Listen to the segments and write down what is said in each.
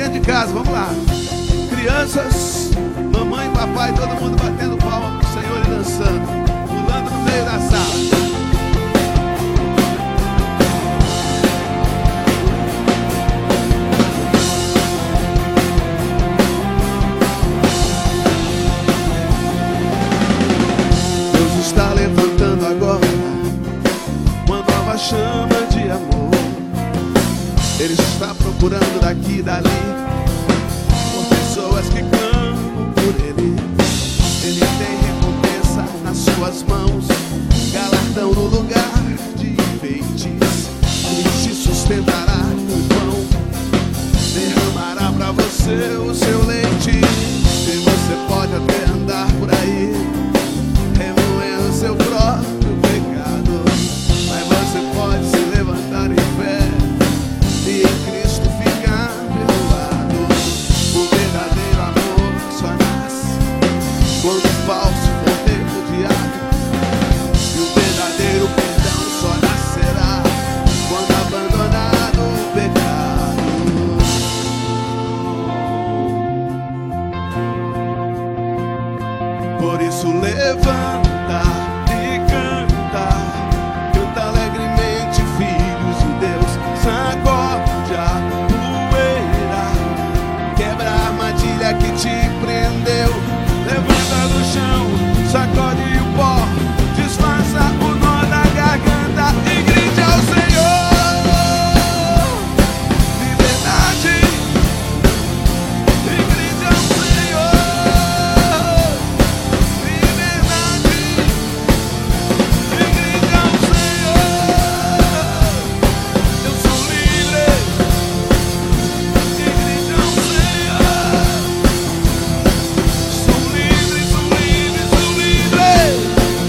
dentro de casa, vamos lá. Crianças, mamãe, papai, todo mundo batendo palma pro Senhor e dançando, pulando no meio da sala. Deus está levantando agora uma nova chama de amor. Ele está procurando daqui e dali por pessoas que clamam por Ele. Ele tem recompensa nas suas mãos, galardão no lugar de enfeites. Ele te sustentará com pão, derramará pra você o seu leite. E você pode até andar por aí remoendo seu próprio pecado, mas você pode se levantar em fé e em Cristo ficar perdoado. O verdadeiro amor só nasce quando o falso for repudiado, e o verdadeiro perdão só nascerá quando abandonado o pecado. Por isso levanta e canta, canta alegremente, filhos de Deus. Sacode a poeira, quebra a armadilha que te prendeu. Levanta do chão, sacode o pó, desfaça o nó da garganta e grite ao Senhor. Liberdade, e grite ao Senhor. Liberdade, e grite ao Senhor. Eu sou livre, e grite ao Senhor. Sou livre, sou livre, sou livre.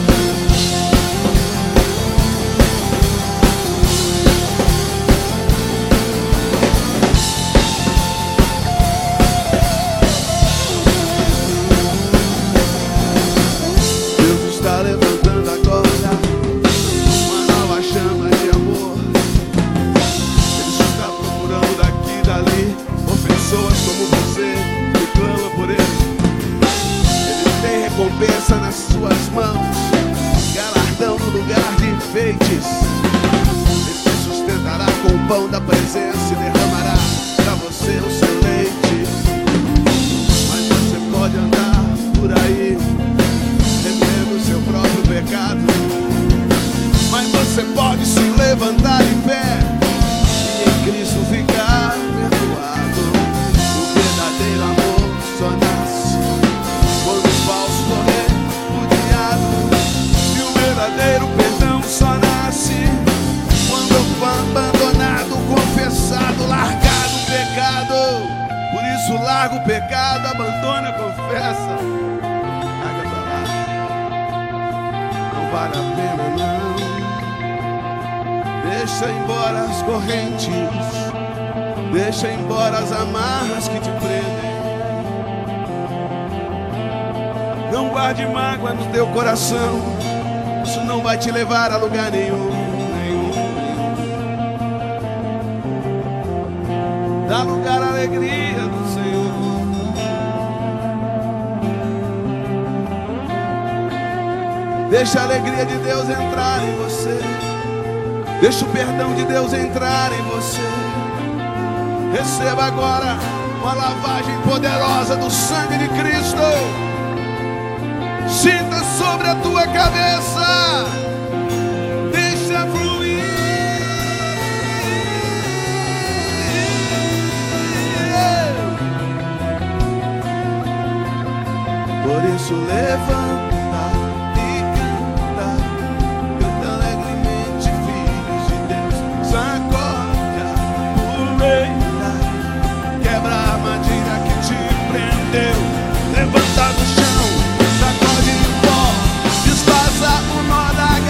Deus está levantando agora uma nova chama de amor. Ele está procurando daqui e dali por pessoas como você que clama por Ele. Ele tem recompensa nas suas mãos, galardão no lugar de enfeites. Ele te sustentará com o pão da presença e derramará pra você o seu leite. Mas você pode andar por aí remoendo o seu próprio pecado, mas você pode se levantar em pé e em Cristo ficar perdoado. O verdadeiro amor só nasce quando o falso for repudiado, e o verdadeiro perdão só nasce quando for abandonado, confessado, largado o pecado. Por isso larga o pecado, abandona, confessa, larga pra lá. Não vale a pena não. Deixa embora as correntes, deixa embora as amarras que te prendem. Não guarde mágoa no teu coração, isso não vai te levar a lugar nenhum. Dá lugar à alegria do Senhor. Deixa a alegria de Deus entrar em você. Deixa o perdão de Deus entrar em você. Receba agora uma lavagem poderosa do sangue de Cristo. Sinta sobre a tua cabeça. Deixa fluir. Por isso levanta e canta, canta alegremente, filhos de Deus. Sacode a poeira, quebra a armadilha que te prendeu. Levanta do chão, sacode o pó, desfaça o nó da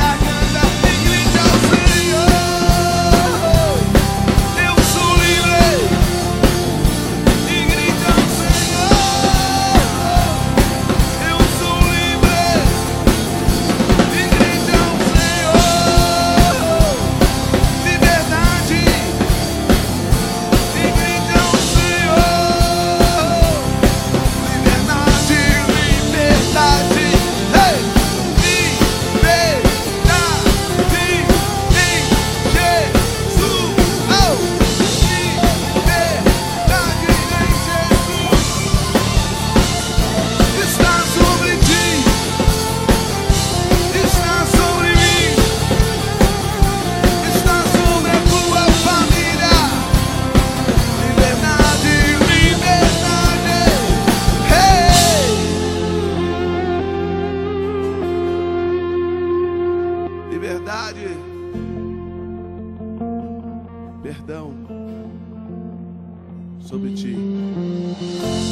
perdão sobre ti.